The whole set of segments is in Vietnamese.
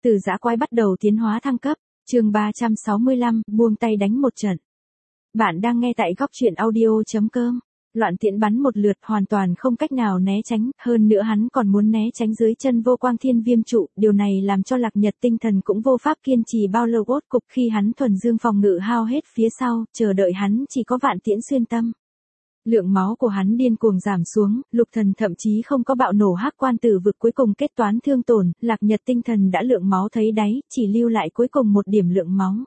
Từ dã quái bắt đầu tiến hóa thăng cấp, chương 365, buông tay đánh một trận. Bạn đang nghe tại góc truyện audio.com. Loạn tiễn bắn một lượt hoàn toàn không cách nào né tránh, hơn nữa hắn còn muốn né tránh dưới chân vô quang thiên viêm trụ, điều này làm cho Lạc Nhật tinh thần cũng vô pháp kiên trì bao lâu. Rốt cục khi hắn thuần dương phòng ngự hao hết phía sau, chờ đợi hắn chỉ có vạn tiễn xuyên tâm. Lượng máu của hắn điên cuồng giảm xuống, Lục Thần thậm chí không có bạo nổ hắc quan tử vực cuối cùng kết toán thương tổn, Lạc Nhật tinh thần đã lượng máu thấy đáy, chỉ lưu lại cuối cùng một điểm lượng máu.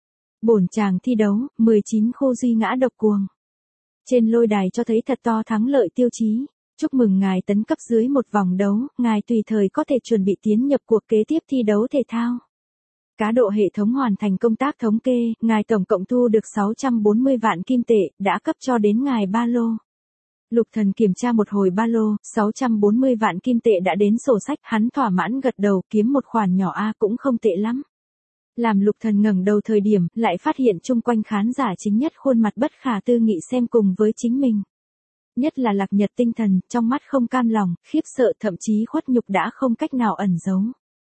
Bổn chàng thi đấu, 19 khô duy ngã độc cuồng. Trên lôi đài cho thấy thật to thắng lợi tiêu chí. Chúc mừng ngài tấn cấp dưới một vòng đấu, ngài tùy thời có thể chuẩn bị tiến nhập cuộc kế tiếp thi đấu thể thao. Cá độ hệ thống hoàn thành công tác thống kê, ngài tổng cộng thu được 640 vạn kim tệ, đã cấp cho đến ngài ba lô. Lục Thần kiểm tra một hồi ba lô, 640 vạn kim tệ đã đến sổ sách, hắn thỏa mãn gật đầu, kiếm một khoản nhỏ cũng không tệ lắm. Làm Lục Thần ngẩng đầu thời điểm, lại phát hiện chung quanh khán giả chính nhất khuôn mặt bất khả tư nghị xem cùng với chính mình. Nhất là Lạc Nhật tinh thần, trong mắt không cam lòng, khiếp sợ thậm chí khuất nhục đã không cách nào ẩn giấu.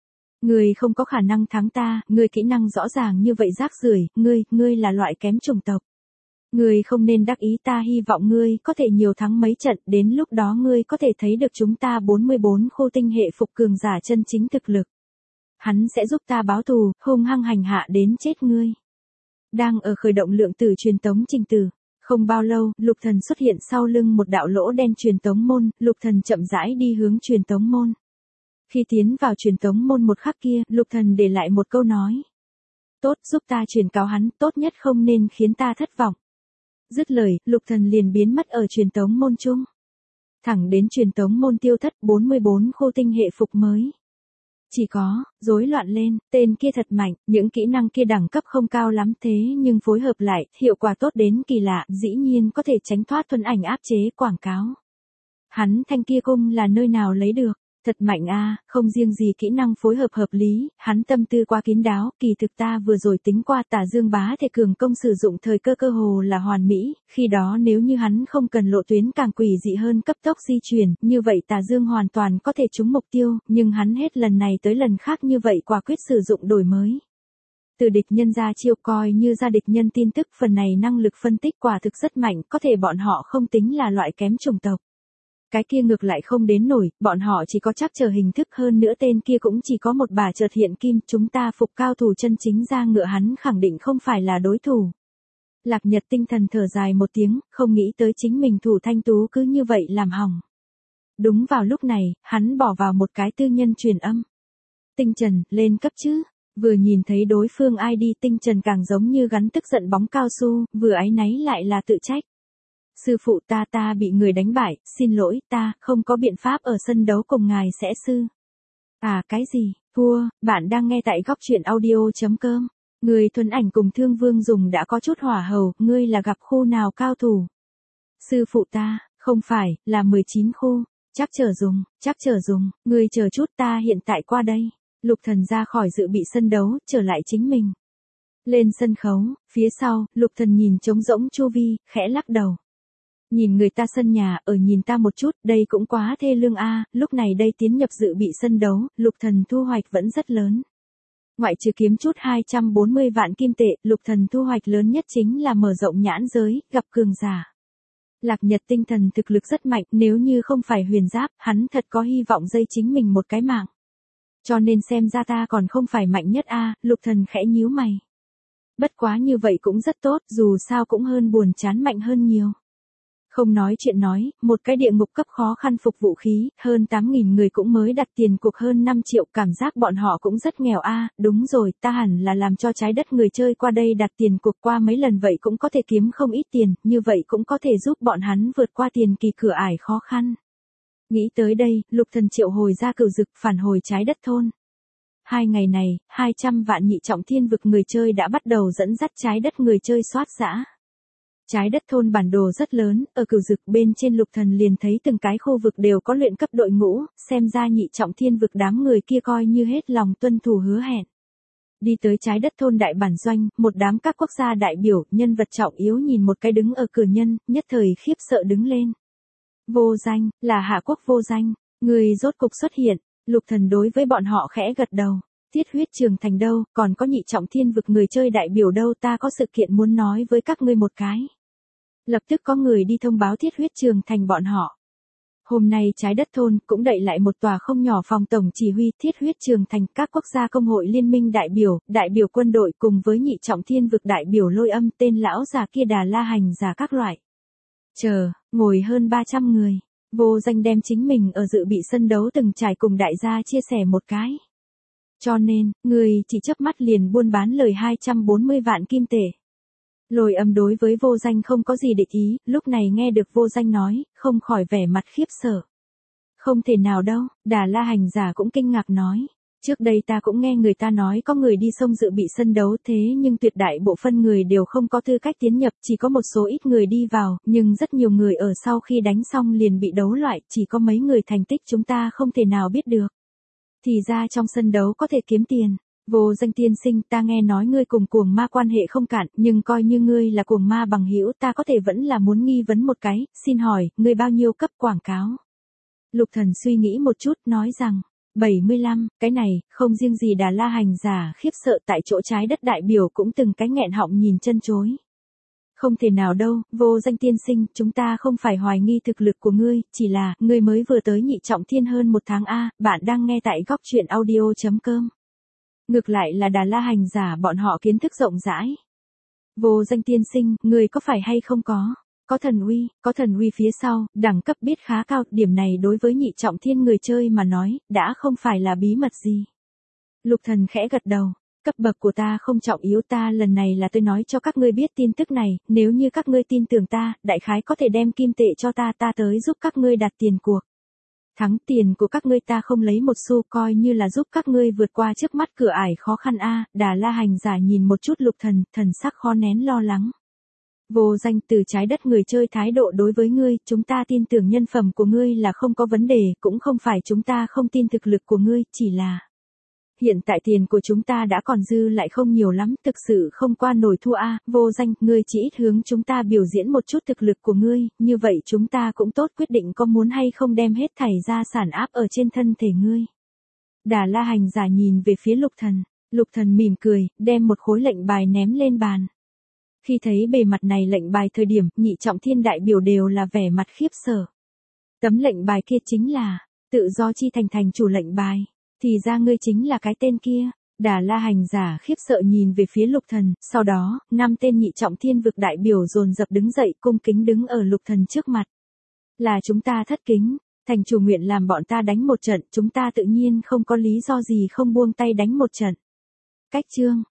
Ngươi không có khả năng thắng ta, ngươi kỹ năng rõ ràng như vậy rác rưởi, ngươi là loại kém chủng tộc. Ngươi không nên đắc ý, ta hy vọng ngươi có thể nhiều thắng mấy trận, đến lúc đó ngươi có thể thấy được chúng ta 44 khô tinh hệ phục cường giả chân chính thực lực. Hắn sẽ giúp ta báo thù, hung hăng hành hạ đến chết ngươi. Đang ở khởi động lượng tử truyền tống trình tử. Không bao lâu, Lục Thần xuất hiện sau lưng một đạo lỗ đen truyền tống môn, Lục Thần chậm rãi đi hướng truyền tống môn. Khi tiến vào truyền tống môn một khắc kia, Lục Thần để lại một câu nói. Tốt, giúp ta truyền cáo hắn, tốt nhất không nên khiến ta thất vọng. Dứt lời, Lục Thần liền biến mất ở truyền tống môn chung. Thẳng đến truyền tống môn tiêu thất 44 khô tinh hệ phục mới. Chỉ có, rối loạn lên, tên kia thật mạnh, những kỹ năng kia đẳng cấp không cao lắm thế nhưng phối hợp lại, hiệu quả tốt đến kỳ lạ, dĩ nhiên có thể tránh thoát thuần ảnh áp chế quảng cáo. Hắn thanh kia cung là nơi nào lấy được? Thật mạnh a, không riêng gì kỹ năng phối hợp hợp lý, hắn tâm tư quá kín đáo, kỳ thực ta vừa rồi tính qua Tà Dương bá thể cường công sử dụng thời cơ cơ hồ là hoàn mỹ, khi đó nếu như hắn không cần lộ tuyến càng quỷ dị hơn cấp tốc di chuyển, như vậy Tà Dương hoàn toàn có thể trúng mục tiêu, nhưng hắn hết lần này tới lần khác như vậy quả quyết sử dụng đổi mới. Từ địch nhân ra chiêu coi như ra địch nhân tin tức, phần này năng lực phân tích quả thực rất mạnh, có thể bọn họ không tính là loại kém chủng tộc. Cái kia ngược lại không đến nổi, bọn họ chỉ có chắc chờ hình thức, hơn nữa tên kia cũng chỉ có một bà chợt hiện kim, chúng ta phục cao thủ chân chính ra ngựa, hắn khẳng định không phải là đối thủ. Lạc Nhật tinh thần thở dài một tiếng, không nghĩ tới chính mình thủ thanh tú cứ như vậy làm hỏng. Đúng vào lúc này, hắn bỏ vào một cái tư nhân truyền âm. Tinh Trần, lên cấp chứ? Vừa nhìn thấy đối phương ID Tinh Trần càng giống như gắn tức giận bóng cao su, vừa áy náy lại là tự trách. Sư phụ ta bị người đánh bại, xin lỗi, ta không có biện pháp ở sân đấu cùng ngài sẽ sư. À cái gì, thua, bạn đang nghe tại góc truyện audio.com. Người thuần ảnh cùng Thương Vương dùng đã có chút hỏa hầu, ngươi là gặp khu nào cao thủ? Sư phụ ta, không phải, là 19 khu, chắc chờ dùng, ngươi chờ chút ta hiện tại qua đây. Lục Thần ra khỏi dự bị sân đấu, trở lại chính mình. Lên sân khấu, phía sau, Lục Thần nhìn trống rỗng chu vi, khẽ lắc đầu. Nhìn người ta sân nhà, ở nhìn ta một chút, đây cũng quá thê lương a, lúc này đây tiến nhập dự bị sân đấu, Lục Thần thu hoạch vẫn rất lớn. Ngoại trừ kiếm chút 240 vạn kim tệ, Lục Thần thu hoạch lớn nhất chính là mở rộng nhãn giới, gặp cường giả. Lạc Nhật tinh thần thực lực rất mạnh, nếu như không phải huyền giáp, hắn thật có hy vọng dây chính mình một cái mạng. Cho nên xem ra ta còn không phải mạnh nhất a, Lục Thần khẽ nhíu mày. Bất quá như vậy cũng rất tốt, dù sao cũng hơn buồn chán mạnh hơn nhiều. Không nói chuyện nói, một cái địa ngục cấp khó khăn phục vũ khí, hơn 8.000 người cũng mới đặt tiền cuộc hơn 5 triệu, cảm giác bọn họ cũng rất nghèo a. Đúng rồi, ta hẳn là làm cho trái đất người chơi qua đây đặt tiền cuộc qua mấy lần vậy cũng có thể kiếm không ít tiền, như vậy cũng có thể giúp bọn hắn vượt qua tiền kỳ cửa ải khó khăn. Nghĩ tới đây, Lục Thần triệu hồi ra cửu dực phản hồi trái đất thôn. 2 ngày này, 200 vạn nhị trọng thiên vực người chơi đã bắt đầu dẫn dắt trái đất người chơi soát dã. Trái đất thôn bản đồ rất lớn, ở cửu dực bên trên Lục Thần liền thấy từng cái khu vực đều có luyện cấp đội ngũ, xem ra nhị trọng thiên vực đám người kia coi như hết lòng tuân thủ hứa hẹn. Đi tới trái đất thôn đại bản doanh, một đám các quốc gia đại biểu, nhân vật trọng yếu nhìn một cái đứng ở cửa nhân, nhất thời khiếp sợ đứng lên. Vô Danh, là Hạ Quốc Vô Danh, người rốt cục xuất hiện, Lục Thần đối với bọn họ khẽ gật đầu. Thiết huyết trường thành đâu, còn có Nhị Trọng Thiên vực người chơi đại biểu đâu, ta có sự kiện muốn nói với các ngươi một cái. Lập tức có người đi thông báo thiết huyết trường thành bọn họ. Hôm nay trái đất thôn cũng đậy lại một tòa không nhỏ phòng tổng chỉ huy thiết huyết trường thành, các quốc gia công hội liên minh đại biểu quân đội cùng với Nhị Trọng Thiên vực đại biểu lôi âm tên lão già kia Đà La hành giả các loại. Ngồi hơn 300 người, Vô Danh đem chính mình ở dự bị sân đấu từng trải cùng đại gia chia sẻ một cái. Cho nên, người chỉ chớp mắt liền buôn bán lời 240 vạn kim tệ. Lôi âm đối với Vô Danh không có gì địch ý, lúc này nghe được Vô Danh nói, không khỏi vẻ mặt khiếp sợ. Không thể nào đâu, Đà La hành giả cũng kinh ngạc nói. Trước đây ta cũng nghe người ta nói có người đi sông dự bị sân đấu thế nhưng tuyệt đại bộ phân người đều không có tư cách tiến nhập, chỉ có một số ít người đi vào, nhưng rất nhiều người ở sau khi đánh xong liền bị đấu loại, chỉ có mấy người thành tích chúng ta không thể nào biết được. Thì ra trong sân đấu có thể kiếm tiền. Vô Danh tiên sinh, ta nghe nói ngươi cùng cuồng ma quan hệ không cạn, nhưng coi như ngươi là cuồng ma bằng hữu, ta có thể vẫn là muốn nghi vấn một cái, xin hỏi, ngươi bao nhiêu cấp quảng cáo? Lục Thần suy nghĩ một chút, nói rằng, 75, cái này, không riêng gì Đà La hành giả khiếp sợ, tại chỗ trái đất đại biểu cũng từng cái nghẹn họng nhìn chân chối. Không thể nào đâu, Vô Danh tiên sinh, chúng ta không phải hoài nghi thực lực của ngươi, chỉ là, ngươi mới vừa tới Nhị Trọng Thiên hơn một tháng a, bạn đang nghe tại góc truyện audio.com. Ngược lại là Đà La hành giả bọn họ kiến thức rộng rãi. Vô Danh tiên sinh, người có phải hay không có thần uy phía sau, đẳng cấp biết khá cao, điểm này đối với Nhị Trọng Thiên người chơi mà nói, đã không phải là bí mật gì. Lục Thần khẽ gật đầu, cấp bậc của ta không trọng yếu, ta lần này là tôi nói cho các ngươi biết tin tức này, nếu như các ngươi tin tưởng ta, đại khái có thể đem kim tệ cho ta tới giúp các ngươi đặt tiền cuộc. Thắng tiền của các ngươi ta không lấy một xu, coi như là giúp các ngươi vượt qua trước mắt cửa ải khó khăn a. Đà La hành giả nhìn một chút Lục Thần, thần sắc khó nén lo lắng. Vô Danh, từ trái đất người chơi thái độ đối với ngươi, chúng ta tin tưởng nhân phẩm của ngươi là không có vấn đề, cũng không phải chúng ta không tin thực lực của ngươi, chỉ là hiện tại tiền của chúng ta đã còn dư lại không nhiều lắm, thực sự không qua nổi thua a. Vô Danh, ngươi chỉ ít hướng chúng ta biểu diễn một chút thực lực của ngươi, như vậy chúng ta cũng tốt quyết định có muốn hay không đem hết thảy gia sản áp ở trên thân thể ngươi. Đà La hành giả nhìn về phía Lục Thần mỉm cười, đem một khối lệnh bài ném lên bàn. Khi thấy bề mặt này lệnh bài thời điểm, Nhị Trọng Thiên đại biểu đều là vẻ mặt khiếp sợ. Tấm lệnh bài kia chính là tự do chi thành chủ lệnh bài. Thì ra ngươi chính là cái tên kia. Đà La hành giả khiếp sợ nhìn về phía Lục Thần, sau đó, 5 tên Nhị Trọng Thiên vực đại biểu dồn dập đứng dậy, cung kính đứng ở Lục Thần trước mặt. Là chúng ta thất kính, thành chủ nguyện làm bọn ta đánh một trận, chúng ta tự nhiên không có lý do gì không buông tay đánh một trận. Cách chương